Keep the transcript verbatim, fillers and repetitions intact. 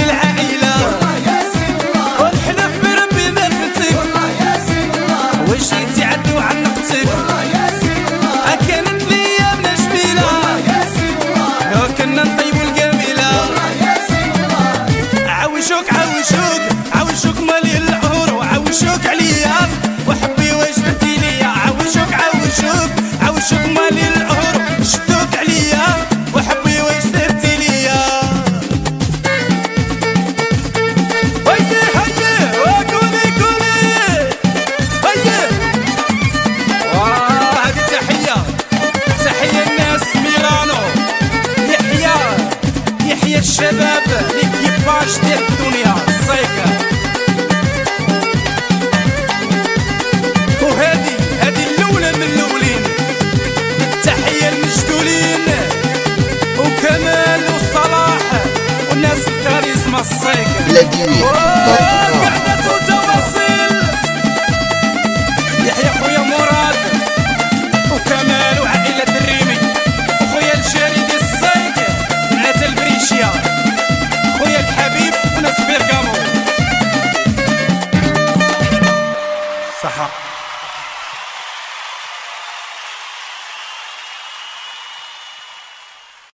للعائلة ونحلف بربي ما فتك واش يتعدوا عن نقصك كانت ليامنا جميلة كنا نطيبوا الجميلة عاوشوك عاوشوك عاوشوك مالي العهور وعاوشوك عليا وحبي واش درتي ليا عاوشوك عاوشوك عاوشوك مالي العهور شدوك عليا وحبي واش درتي ليا هيا هيا وقولي قولي هيا واه هذه تحية تحية الناس ميلانو يحيى يحيى الشباب ليكيباج ديال الدنيا الصيكة وهذه هذه الأولى من الأولين تحية المجدولين وكمال وصلاح والناس الكاريزما الصيكة.